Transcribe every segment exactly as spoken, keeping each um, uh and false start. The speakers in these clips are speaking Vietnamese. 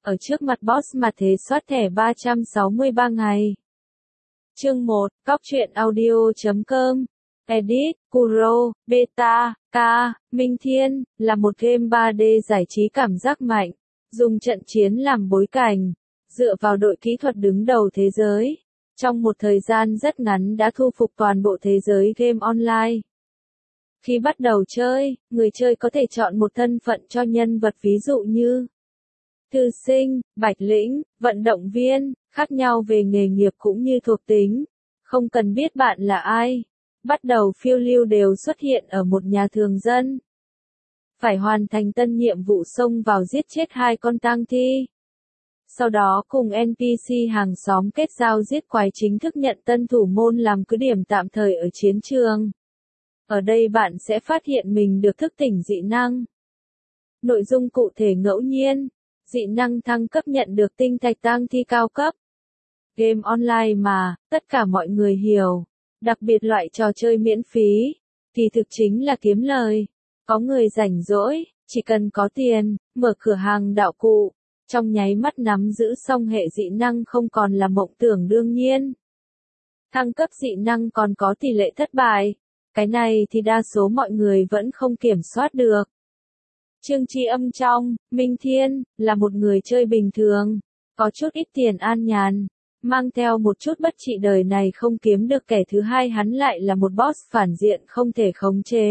ở trước mặt boss mà thế soát thẻ ba trăm sáu mươi ba ngày. Chương một, Cóc truyện audio chấm com. Edit, Kuro, Beta, K, Minh Thiên, là một game ba D giải trí cảm giác mạnh, dùng trận chiến làm bối cảnh, dựa vào đội kỹ thuật đứng đầu thế giới. Trong một thời gian rất ngắn đã thu phục toàn bộ thế giới game online. Khi bắt đầu chơi, người chơi có thể chọn một thân phận cho nhân vật ví dụ như thư sinh, bạch lĩnh, vận động viên, khác nhau về nghề nghiệp cũng như thuộc tính. Không cần biết bạn là ai. Bắt đầu phiêu lưu đều xuất hiện ở một nhà thường dân. Phải hoàn thành tân nhiệm vụ xông vào giết chết hai con tang thi. Sau đó cùng en pê xê hàng xóm kết giao giết quái chính thức nhận tân thủ môn làm cứ điểm tạm thời ở chiến trường. Ở đây bạn sẽ phát hiện mình được thức tỉnh dị năng. Nội dung cụ thể ngẫu nhiên. Dị năng thăng cấp nhận được tinh thạch tang thi cao cấp. Game online mà, tất cả mọi người hiểu. Đặc biệt loại trò chơi miễn phí. Kỳ thực chính là kiếm lời. Có người rảnh rỗi, chỉ cần có tiền, mở cửa hàng đạo cụ. Trong nháy mắt nắm giữ xong hệ dị năng không còn là mộng tưởng đương nhiên. Thăng cấp dị năng còn có tỷ lệ thất bại. Cái này thì đa số mọi người vẫn không kiểm soát được. Trương Tri Âm trong, Minh Thiên, là một người chơi bình thường, có chút ít tiền an nhàn, mang theo một chút bất trị đời này không kiếm được kẻ thứ hai hắn lại là một boss phản diện không thể khống chế.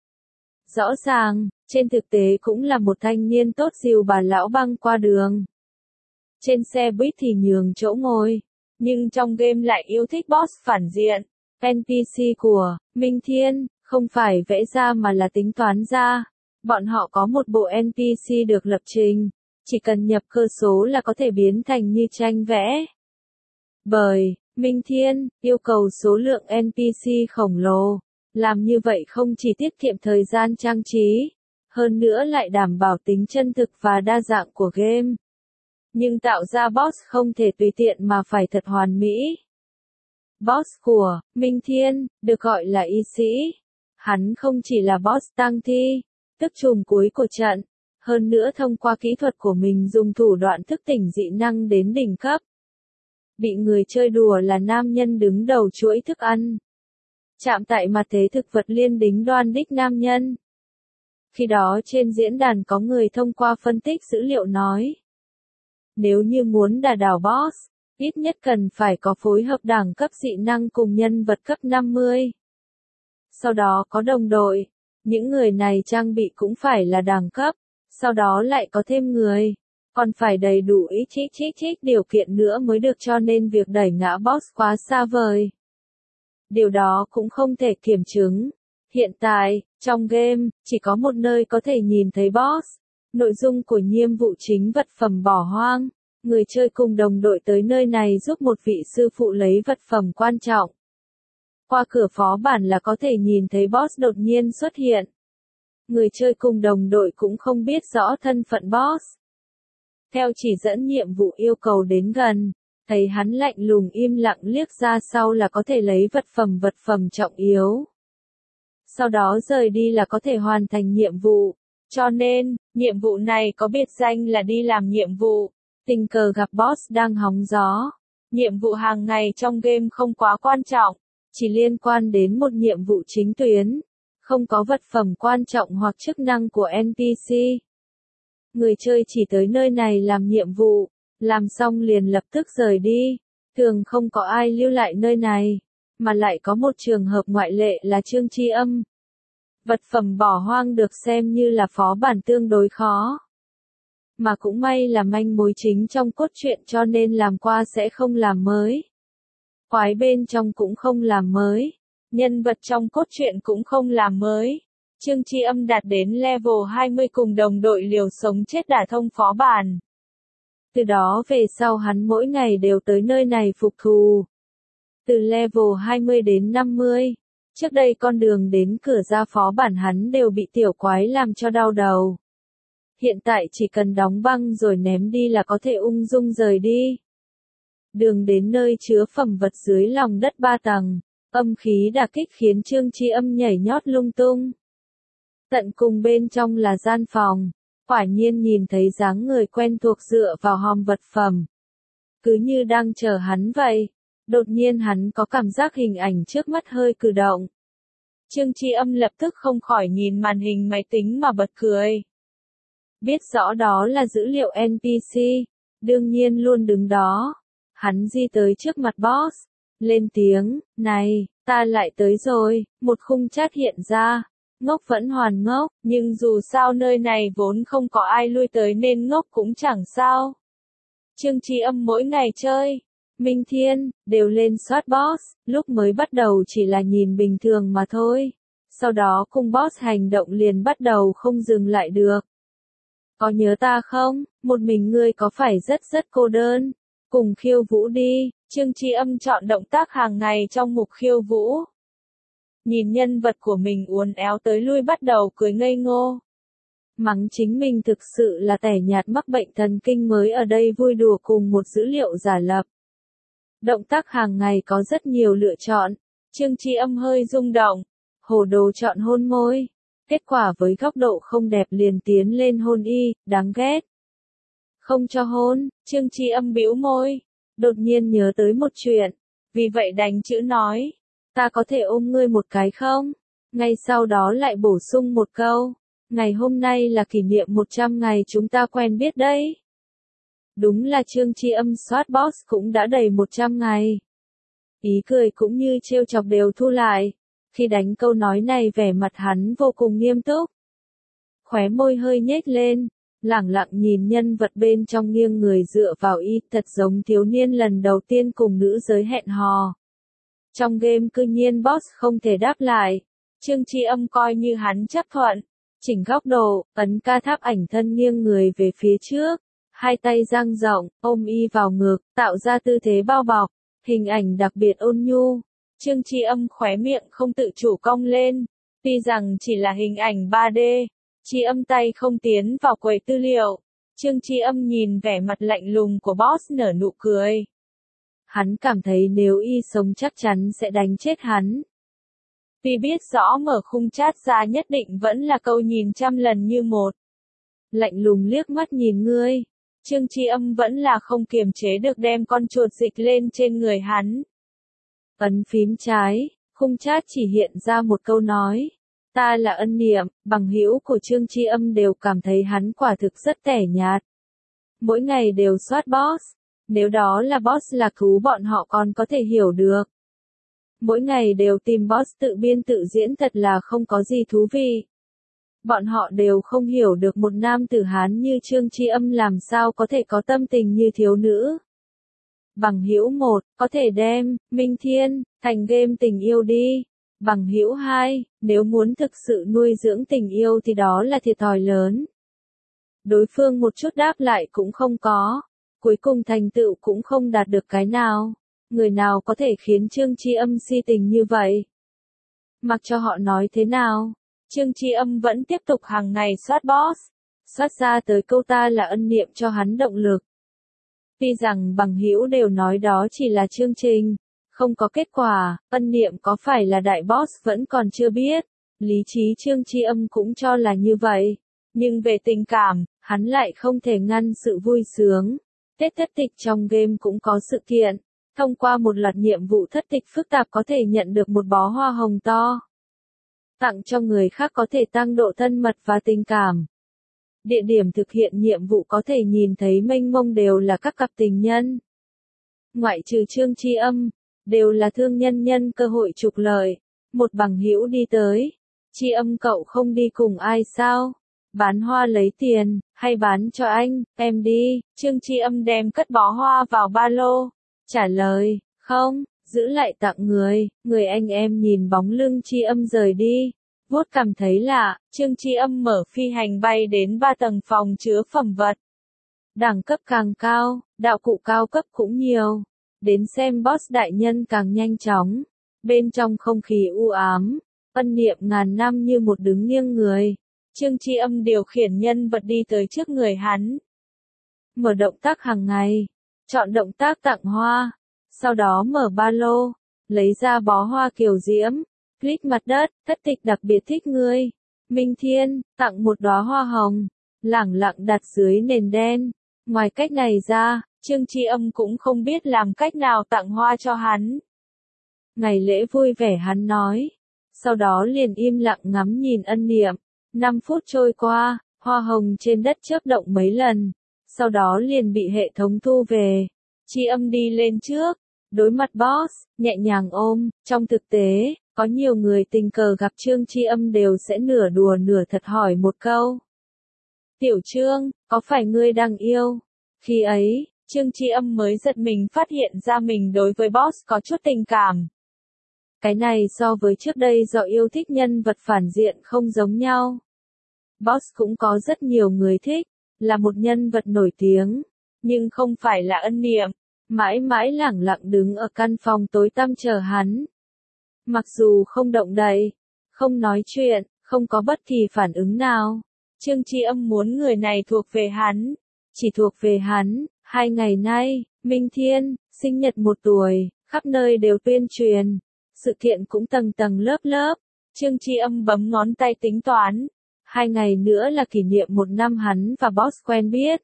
Rõ ràng, trên thực tế cũng là một thanh niên tốt dìu bà lão băng qua đường. Trên xe buýt thì nhường chỗ ngồi, nhưng trong game lại yêu thích boss phản diện. en pê xê của Minh Thiên không phải vẽ ra mà là tính toán ra. Bọn họ có một bộ en pê xê được lập trình, chỉ cần nhập cơ số là có thể biến thành như tranh vẽ. Bởi Minh Thiên yêu cầu số lượng en pê xê khổng lồ, làm như vậy không chỉ tiết kiệm thời gian trang trí, hơn nữa lại đảm bảo tính chân thực và đa dạng của game. Nhưng tạo ra boss không thể tùy tiện mà phải thật hoàn mỹ. Boss của Minh Thiên được gọi là y sĩ. Hắn không chỉ là boss tang thi, tức trùm cuối của trận, hơn nữa thông qua kỹ thuật của mình dùng thủ đoạn thức tỉnh dị năng đến đỉnh cấp. Bị người chơi đùa là nam nhân đứng đầu chuỗi thức ăn. Chạm tại mặt thế thực vật liên đính đoan đích nam nhân. Khi đó trên diễn đàn có người thông qua phân tích dữ liệu nói. Nếu như muốn đả đảo boss, ít nhất cần phải có phối hợp đẳng cấp dị năng cùng nhân vật cấp năm mươi. Sau đó có đồng đội. Những người này trang bị cũng phải là đẳng cấp, sau đó lại có thêm người, còn phải đầy đủ ít chích chích chích điều kiện nữa mới được cho nên việc đẩy ngã boss quá xa vời. Điều đó cũng không thể kiểm chứng. Hiện tại, trong game, chỉ có một nơi có thể nhìn thấy boss. Nội dung của nhiệm vụ chính vật phẩm bỏ hoang. Người chơi cùng đồng đội tới nơi này giúp một vị sư phụ lấy vật phẩm quan trọng. Qua cửa phó bản là có thể nhìn thấy boss đột nhiên xuất hiện. Người chơi cùng đồng đội cũng không biết rõ thân phận boss. Theo chỉ dẫn nhiệm vụ yêu cầu đến gần, thấy hắn lạnh lùng im lặng liếc ra sau là có thể lấy vật phẩm vật phẩm trọng yếu. Sau đó rời đi là có thể hoàn thành nhiệm vụ. Cho nên, nhiệm vụ này có biệt danh là đi làm nhiệm vụ. Tình cờ gặp boss đang hóng gió. Nhiệm vụ hàng ngày trong game không quá quan trọng. Chỉ liên quan đến một nhiệm vụ chính tuyến, không có vật phẩm quan trọng hoặc chức năng của en pê xê. Người chơi chỉ tới nơi này làm nhiệm vụ, làm xong liền lập tức rời đi, thường không có ai lưu lại nơi này, mà lại có một trường hợp ngoại lệ là Trương Tri Âm. Vật phẩm bỏ hoang được xem như là phó bản tương đối khó. Mà cũng may là manh mối chính trong cốt truyện cho nên làm qua sẽ không làm mới. Quái bên trong cũng không làm mới. Nhân vật trong cốt truyện cũng không làm mới. Trương Tri Âm đạt đến level hai mươi cùng đồng đội liều sống chết đả thông phó bản. Từ đó về sau hắn mỗi ngày đều tới nơi này phục thù. Từ level hai mươi đến năm mươi. Trước đây con đường đến cửa ra phó bản hắn đều bị tiểu quái làm cho đau đầu. Hiện tại chỉ cần đóng băng rồi ném đi là có thể ung dung rời đi. Đường đến nơi chứa phẩm vật dưới lòng đất ba tầng, âm khí đả kích khiến Trương Tri Âm nhảy nhót lung tung. Tận cùng bên trong là gian phòng, Quả nhiên nhìn thấy dáng người quen thuộc dựa vào hòm vật phẩm. Cứ như đang chờ hắn vậy. Đột nhiên hắn có cảm giác hình ảnh trước mắt hơi cử động. Trương Tri Âm lập tức không khỏi nhìn màn hình máy tính mà bật cười. Biết rõ đó là dữ liệu en pê xê, đương nhiên luôn đứng đó. Hắn di tới trước mặt boss, lên tiếng, này, ta lại tới rồi, một khung chat hiện ra. Ngốc vẫn hoàn ngốc, nhưng dù sao nơi này vốn không có ai lui tới nên ngốc cũng chẳng sao. Trương Tri Âm mỗi ngày chơi, Minh Thiên, đều lên soát boss, lúc mới bắt đầu chỉ là nhìn bình thường mà thôi. Sau đó cùng boss hành động liền bắt đầu không dừng lại được. Có nhớ ta không? Một mình ngươi có phải rất rất cô đơn? Cùng khiêu vũ đi. Trương Tri Âm chọn động tác hàng ngày trong mục khiêu vũ. Nhìn nhân vật của mình uốn éo tới lui bắt đầu cười ngây ngô. Mắng chính mình thực sự là tẻ nhạt mắc bệnh thần kinh mới ở đây vui đùa cùng một dữ liệu giả lập. Động tác hàng ngày có rất nhiều lựa chọn. Trương Tri Âm hơi rung động. Hồ đồ chọn hôn môi. Kết quả với góc độ không đẹp liền tiến lên hôn y, đáng ghét. Không cho hôn, Trương Tri Âm bĩu môi. Đột nhiên nhớ tới một chuyện. Vì vậy đánh chữ nói. Ta có thể ôm ngươi một cái không? Ngay sau đó lại bổ sung một câu. Ngày hôm nay là kỷ niệm một trăm ngày chúng ta quen biết đấy. Đúng là Trương Tri Âm soát boss cũng đã đầy một trăm ngày. Ý cười cũng như trêu chọc đều thu lại. Khi đánh câu nói này vẻ mặt hắn vô cùng nghiêm túc. Khóe môi hơi nhếch lên, lẳng lặng nhìn nhân vật bên trong nghiêng người dựa vào y thật giống thiếu niên lần đầu tiên cùng nữ giới hẹn hò. Trong game cư nhiên boss không thể đáp lại. Trương Tri Âm coi như hắn chấp thuận. Chỉnh góc độ, ấn ca tháp ảnh thân nghiêng người về phía trước. Hai tay dang rộng, ôm y vào ngực, tạo ra tư thế bao bọc. Hình ảnh đặc biệt ôn nhu. Trương Tri Âm khóe miệng không tự chủ cong lên. Tuy rằng chỉ là hình ảnh ba D. Tri Âm tay không tiến vào quầy tư liệu. Trương Tri Âm nhìn vẻ mặt lạnh lùng của boss nở nụ cười. Hắn cảm thấy nếu y sống chắc chắn sẽ đánh chết hắn. Tuy biết rõ mở khung chat ra nhất định vẫn là câu nhìn trăm lần như một. Lạnh lùng liếc mắt nhìn ngươi. Trương Tri Âm vẫn là không kiềm chế được đem con chuột dịch lên trên người hắn. Ấn phím trái, khung chat chỉ hiện ra một câu nói. Ta là Ân Niệm, bằng hữu của Trương Tri Âm đều cảm thấy hắn quả thực rất tẻ nhạt. Mỗi ngày đều soát boss. Nếu đó là boss là thú bọn họ còn có thể hiểu được. Mỗi ngày đều tìm boss tự biên tự diễn thật là không có gì thú vị. Bọn họ đều không hiểu được một nam tử Hán như Trương Tri Âm làm sao có thể có tâm tình như thiếu nữ. Bằng hữu một, có thể đem, Minh Thiên, thành game tình yêu đi. Bằng hữu hai, nếu muốn thực sự nuôi dưỡng tình yêu thì đó là thiệt thòi lớn. Đối phương một chút đáp lại cũng không có. Cuối cùng thành tựu cũng không đạt được cái nào. Người nào có thể khiến Trương Tri Âm si tình như vậy? Mặc cho họ nói thế nào, Trương Tri Âm vẫn tiếp tục hàng ngày soát boss. Soát ra tới câu ta là Ân Niệm cho hắn động lực. Tuy rằng bằng hữu đều nói đó chỉ là chương trình, không có kết quả, Ân Niệm có phải là đại boss vẫn còn chưa biết. Lý trí Trương Tri Âm cũng cho là như vậy. Nhưng về tình cảm, hắn lại không thể ngăn sự vui sướng. Tết thất tịch trong game cũng có sự kiện. Thông qua một loạt nhiệm vụ thất tịch phức tạp có thể nhận được một bó hoa hồng to. Tặng cho người khác có thể tăng độ thân mật và tình cảm. Địa điểm thực hiện nhiệm vụ có thể nhìn thấy mênh mông đều là các cặp tình nhân. Ngoại trừ Trương Tri Âm, đều là thương nhân nhân cơ hội trục lợi. Một bằng hữu đi tới. Tri Âm cậu không đi cùng ai sao? Bán hoa lấy tiền, hay bán cho anh, em đi. Trương Tri Âm đem cất bó hoa vào ba lô. Trả lời, không, giữ lại tặng người. Người anh em nhìn bóng lưng Tri Âm rời đi. Vuốt cảm thấy lạ, Trương Tri Âm mở phi hành bay đến ba tầng phòng chứa phẩm vật. Đẳng cấp càng cao, đạo cụ cao cấp cũng nhiều. Đến xem boss đại nhân càng nhanh chóng. Bên trong không khí u ám, Ân Niệm ngàn năm như một đứng nghiêng người. Trương Tri Âm điều khiển nhân vật đi tới trước người hắn. Mở động tác hàng ngày. Chọn động tác tặng hoa. Sau đó mở ba lô. Lấy ra bó hoa kiều diễm. Click mặt đất, thất tịch đặc biệt thích ngươi. Minh Thiên, tặng một đóa hoa hồng. lẳng lặng đặt dưới nền đen. Ngoài cách này ra, Trương Tri Âm cũng không biết làm cách nào tặng hoa cho hắn. Ngày lễ vui vẻ hắn nói. Sau đó liền im lặng ngắm nhìn Ân Niệm. Năm phút trôi qua, hoa hồng trên đất chớp động mấy lần. Sau đó liền bị hệ thống thu về. Tri Âm đi lên trước. Đối mặt boss, nhẹ nhàng ôm. Trong thực tế, có nhiều người tình cờ gặp Trương Tri Âm đều sẽ nửa đùa nửa thật hỏi một câu. Tiểu Trương, có phải ngươi đang yêu? Khi ấy, Trương Tri Âm mới giật mình phát hiện ra mình đối với boss có chút tình cảm. Cái này so với trước đây do yêu thích nhân vật phản diện không giống nhau. Boss cũng có rất nhiều người thích, là một nhân vật nổi tiếng, nhưng không phải là Ân Niệm, mãi mãi lẳng lặng đứng ở căn phòng tối tăm chờ hắn. Mặc dù không động đậy, không nói chuyện, không có bất kỳ phản ứng nào, Trương Tri Âm muốn người này thuộc về hắn, chỉ thuộc về hắn. Hai ngày nay, Minh Thiên, sinh nhật một tuổi, khắp nơi đều tuyên truyền. Sự kiện cũng tầng tầng lớp lớp. Trương Tri Âm bấm ngón tay tính toán. Hai ngày nữa là kỷ niệm một năm hắn và boss quen biết.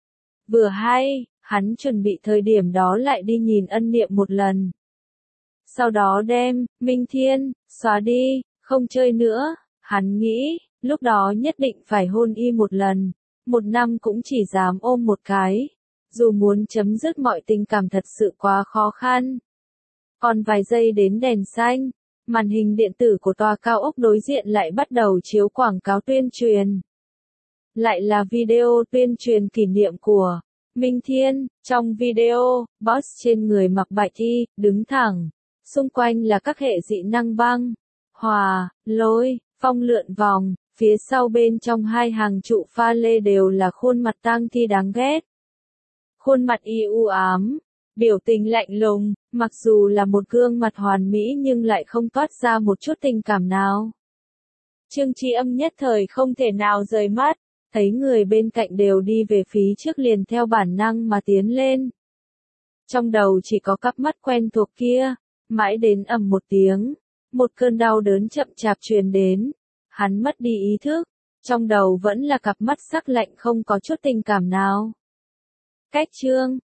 Vừa hay, hắn chuẩn bị thời điểm đó lại đi nhìn Ân Niệm một lần. Sau đó đem, Minh Thiên, xóa đi, không chơi nữa. Hắn nghĩ, lúc đó nhất định phải hôn y một lần. Một năm cũng chỉ dám ôm một cái. Dù muốn chấm dứt mọi tình cảm thật sự quá khó khăn. Còn vài giây đến đèn xanh, màn hình điện tử của tòa cao ốc đối diện lại bắt đầu chiếu quảng cáo tuyên truyền. Lại là video tuyên truyền kỷ niệm của Minh Thiên. Trong video, boss trên người mặc bạch y, đứng thẳng. Xung quanh là các hệ dị năng băng, hỏa, lôi, phong lượn vòng. Phía sau bên trong hai hàng trụ pha lê đều là khuôn mặt tang thi đáng ghét. Khuôn mặt y u ám, biểu tình lạnh lùng, mặc dù là một gương mặt hoàn mỹ nhưng lại không toát ra một chút tình cảm nào. Trương Tri Âm nhất thời không thể nào rời mắt, thấy người bên cạnh đều đi về phía trước liền theo bản năng mà tiến lên. Trong đầu chỉ có cặp mắt quen thuộc kia, mãi đến ầm một tiếng, một cơn đau đớn chậm chạp truyền đến, hắn mất đi ý thức, trong đầu vẫn là cặp mắt sắc lạnh không có chút tình cảm nào. Cách Trương